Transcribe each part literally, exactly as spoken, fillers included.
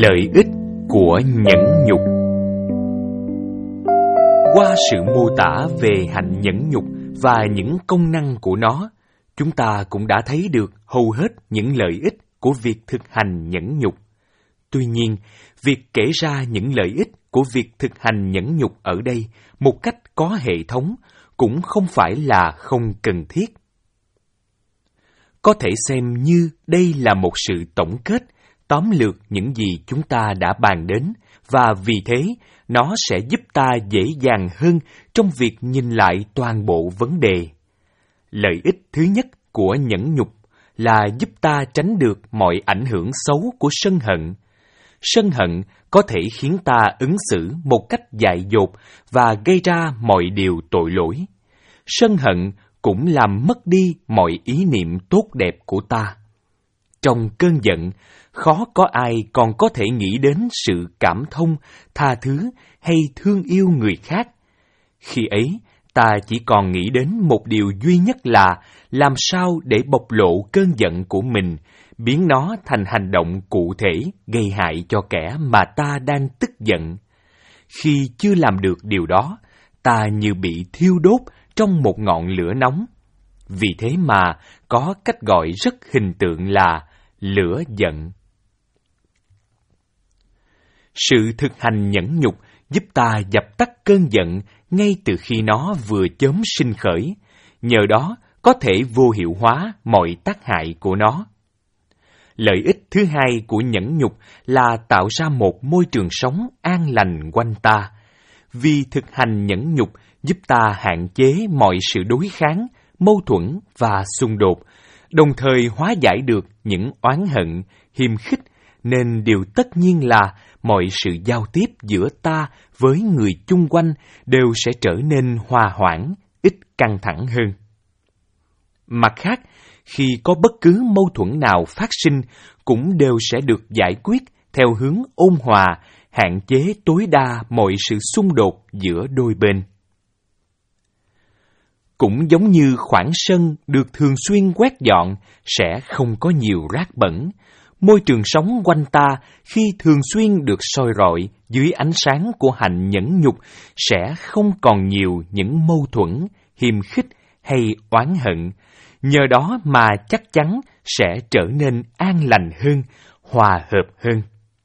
Lợi ích của nhẫn nhục. Qua sự mô tả về hạnh nhẫn nhục và những công năng của nó, chúng ta cũng đã thấy được hầu hết những lợi ích của việc thực hành nhẫn nhục. Tuy nhiên, việc kể ra những lợi ích của việc thực hành nhẫn nhục ở đây một cách có hệ thống cũng không phải là không cần thiết. Có thể xem như đây là một sự tổng kết, tóm lược những gì chúng ta đã bàn đến, và vì thế nó sẽ giúp ta dễ dàng hơn trong việc nhìn lại toàn bộ vấn đề. Lợi ích thứ nhất của nhẫn nhục là giúp ta tránh được mọi ảnh hưởng xấu của sân hận. Sân hận có thể khiến ta ứng xử một cách dại dột và gây ra mọi điều tội lỗi. Sân hận cũng làm mất đi mọi ý niệm tốt đẹp của ta. Trong cơn giận, khó có ai còn có thể nghĩ đến sự cảm thông, tha thứ hay thương yêu người khác. Khi ấy, ta chỉ còn nghĩ đến một điều duy nhất là làm sao để bộc lộ cơn giận của mình, biến nó thành hành động cụ thể gây hại cho kẻ mà ta đang tức giận. Khi chưa làm được điều đó, ta như bị thiêu đốt trong một ngọn lửa nóng. Vì thế mà có cách gọi rất hình tượng là lửa giận. Sự thực hành nhẫn nhục giúp ta dập tắt cơn giận ngay từ khi nó vừa chớm sinh khởi, nhờ đó có thể vô hiệu hóa mọi tác hại của nó. Lợi ích thứ hai của nhẫn nhục là tạo ra một môi trường sống an lành quanh ta. Vì thực hành nhẫn nhục giúp ta hạn chế mọi sự đối kháng, mâu thuẫn và xung đột, đồng thời hóa giải được những oán hận, hiềm khích, nên điều tất nhiên là mọi sự giao tiếp giữa ta với người chung quanh đều sẽ trở nên hòa hoãn, ít căng thẳng hơn. Mặt khác, khi có bất cứ mâu thuẫn nào phát sinh, cũng đều sẽ được giải quyết theo hướng ôn hòa, hạn chế tối đa mọi sự xung đột giữa đôi bên. Cũng giống như khoảng sân được thường xuyên quét dọn sẽ không có nhiều rác bẩn, môi trường sống quanh ta khi thường xuyên được soi rọi dưới ánh sáng của hạnh nhẫn nhục sẽ không còn nhiều những mâu thuẫn, hiềm khích hay oán hận, nhờ đó mà chắc chắn sẽ trở nên an lành hơn, hòa hợp hơn.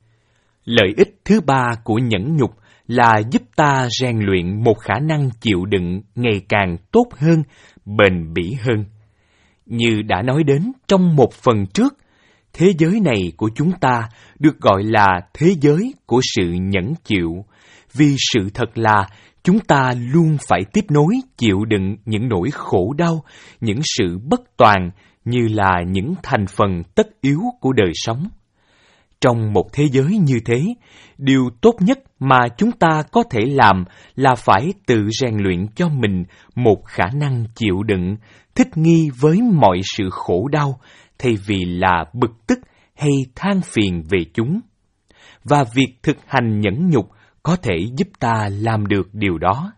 Lợi ích thứ ba của nhẫn nhục là giúp ta rèn luyện một khả năng chịu đựng ngày càng tốt hơn, bền bỉ hơn. Như đã nói đến trong một phần trước, thế giới này của chúng ta được gọi là thế giới của sự nhẫn chịu, vì sự thật là chúng ta luôn phải tiếp nối chịu đựng những nỗi khổ đau, những sự bất toàn như là những thành phần tất yếu của đời sống. Trong một thế giới như thế, điều tốt nhất mà chúng ta có thể làm là phải tự rèn luyện cho mình một khả năng chịu đựng, thích nghi với mọi sự khổ đau, thay vì là bực tức hay than phiền về chúng. Và việc thực hành nhẫn nhục có thể giúp ta làm được điều đó.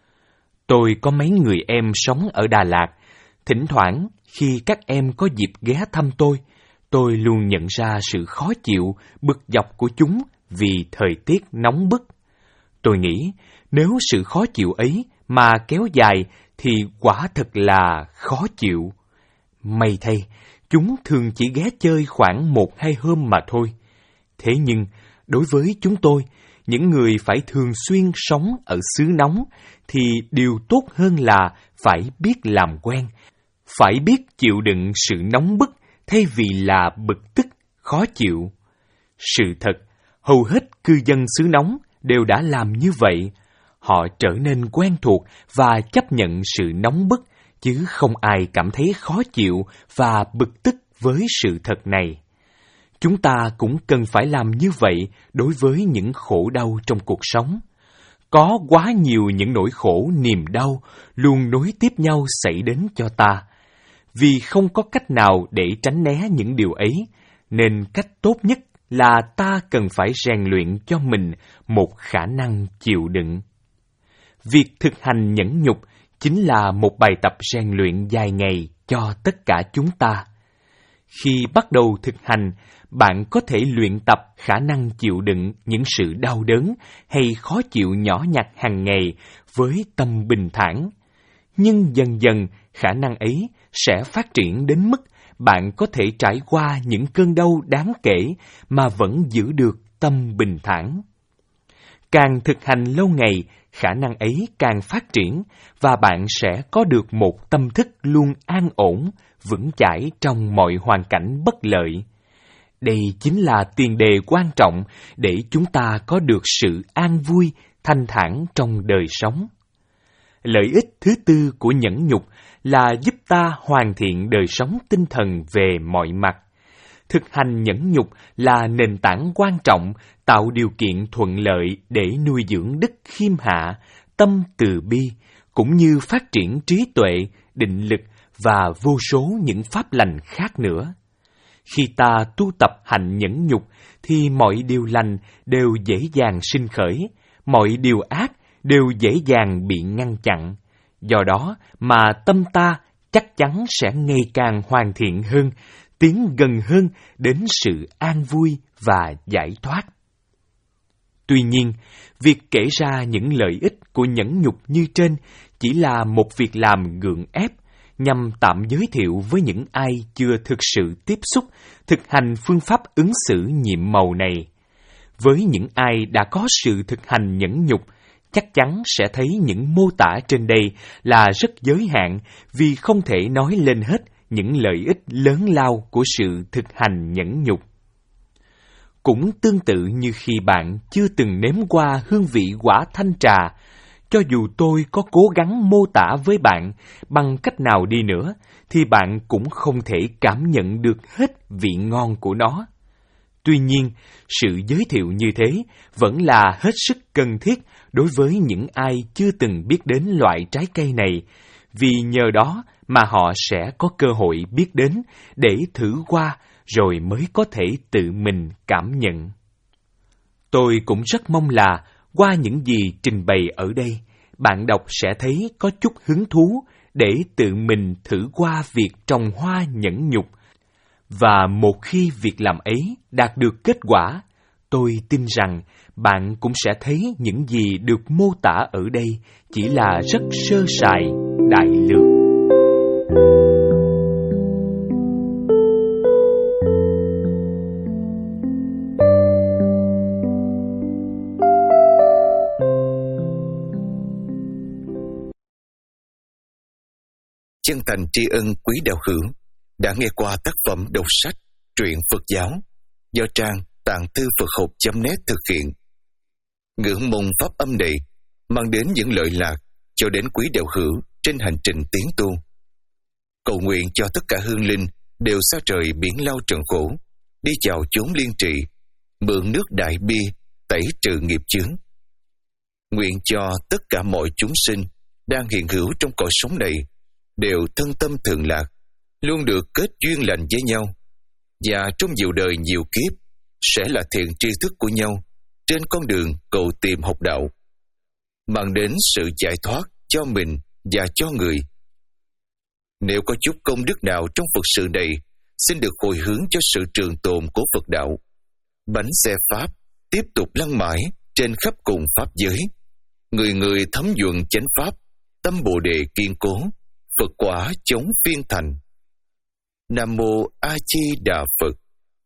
Tôi có mấy người em sống ở Đà Lạt. Thỉnh thoảng, khi các em có dịp ghé thăm tôi, tôi luôn nhận ra sự khó chịu, bực dọc của chúng vì thời tiết nóng bức. Tôi nghĩ, nếu sự khó chịu ấy mà kéo dài thì quả thật là khó chịu. May thay, chúng thường chỉ ghé chơi khoảng một hai hôm mà thôi. Thế nhưng, đối với chúng tôi, những người phải thường xuyên sống ở xứ nóng, thì điều tốt hơn là phải biết làm quen, phải biết chịu đựng sự nóng bức thay vì là bực tức, khó chịu. Sự thật, hầu hết cư dân xứ nóng đều đã làm như vậy. Họ trở nên quen thuộc và chấp nhận sự nóng bức, chứ không ai cảm thấy khó chịu và bực tức với sự thật này. Chúng ta cũng cần phải làm như vậy đối với những khổ đau trong cuộc sống. Có quá nhiều những nỗi khổ, niềm đau luôn nối tiếp nhau xảy đến cho ta. Vì không có cách nào để tránh né những điều ấy, nên cách tốt nhất là ta cần phải rèn luyện cho mình một khả năng chịu đựng. Việc thực hành nhẫn nhục chính là một bài tập rèn luyện dài ngày cho tất cả chúng ta. Khi bắt đầu thực hành, bạn có thể luyện tập khả năng chịu đựng những sự đau đớn hay khó chịu nhỏ nhặt hàng ngày với tâm bình thản. Nhưng dần dần, khả năng ấy sẽ phát triển đến mức bạn có thể trải qua những cơn đau đáng kể mà vẫn giữ được tâm bình thản. Càng thực hành lâu ngày, khả năng ấy càng phát triển và bạn sẽ có được một tâm thức luôn an ổn, vững chãi trong mọi hoàn cảnh bất lợi. Đây chính là tiền đề quan trọng để chúng ta có được sự an vui, thanh thản trong đời sống. Lợi ích thứ tư của nhẫn nhục là giúp ta hoàn thiện đời sống tinh thần về mọi mặt. Thực hành nhẫn nhục là nền tảng quan trọng tạo điều kiện thuận lợi để nuôi dưỡng đức khiêm hạ, tâm từ bi, cũng như phát triển trí tuệ, định lực và vô số những pháp lành khác nữa. Khi ta tu tập hành nhẫn nhục thì mọi điều lành đều dễ dàng sinh khởi, mọi điều ác đều dễ dàng bị ngăn chặn. Do đó mà tâm ta chắc chắn sẽ ngày càng hoàn thiện hơn, tiến gần hơn đến sự an vui và giải thoát. Tuy nhiên, việc kể ra những lợi ích của nhẫn nhục như trên chỉ là một việc làm gượng ép, nhằm tạm giới thiệu với những ai chưa thực sự tiếp xúc, thực hành phương pháp ứng xử nhiệm màu này. Với những ai đã có sự thực hành nhẫn nhục, chắc chắn sẽ thấy những mô tả trên đây là rất giới hạn vì không thể nói lên hết những lợi ích lớn lao của sự thực hành nhẫn nhục. Cũng tương tự như khi bạn chưa từng nếm qua hương vị quả thanh trà, cho dù tôi có cố gắng mô tả với bạn bằng cách nào đi nữa, thì bạn cũng không thể cảm nhận được hết vị ngon của nó. Tuy nhiên, sự giới thiệu như thế vẫn là hết sức cần thiết đối với những ai chưa từng biết đến loại trái cây này, vì nhờ đó mà họ sẽ có cơ hội biết đến để thử qua rồi mới có thể tự mình cảm nhận. Tôi cũng rất mong là qua những gì trình bày ở đây, bạn đọc sẽ thấy có chút hứng thú để tự mình thử qua việc trồng hoa nhẫn nhục. Và một khi việc làm ấy đạt được kết quả, tôi tin rằng bạn cũng sẽ thấy những gì được mô tả ở đây chỉ là rất sơ sài, đại lược. Chân thành tri ân quý đạo hữu đã nghe qua tác phẩm đọc sách truyện Phật giáo do trang tạng thư Phật học chấm net thực hiện. Ngưỡng mong pháp âm này mang đến những lợi lạc cho đến quý đạo hữu trên hành trình tiến tu. Cầu nguyện cho tất cả hương linh đều xa trời biển lao trần khổ, đi chào chốn liên trị, mượn nước đại bi tẩy trừ nghiệp chướng. Nguyện cho tất cả mọi chúng sinh đang hiện hữu trong cõi sống này đều thân tâm thường lạc, luôn được kết duyên lành với nhau, và trong nhiều đời nhiều kiếp sẽ là thiện tri thức của nhau trên con đường cầu tìm học đạo, mang đến sự giải thoát cho mình và cho người. Nếu có chút công đức nào trong Phật sự này, xin được hồi hướng cho sự trường tồn của Phật đạo. Bánh xe Pháp tiếp tục lăn mãi trên khắp cùng Pháp giới. Người người thấm nhuần chánh Pháp, tâm Bồ Đề kiên cố, Phật quả chống phiên thành. Nam Mô A Di Đà Phật.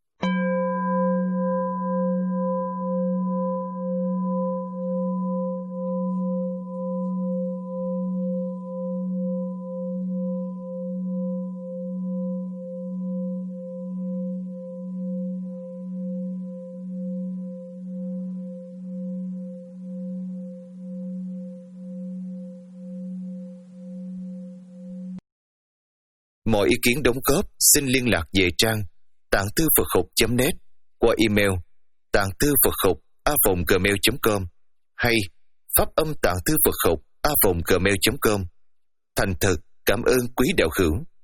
Mọi ý kiến đóng góp xin liên lạc về trang tạng thư Phật học chấm net qua email tạng thư Phật học a vòng gmail chấm com hay pháp âm tạng thư Phật học a vòng gmail chấm com. Thành thật cảm ơn quý đạo hữu.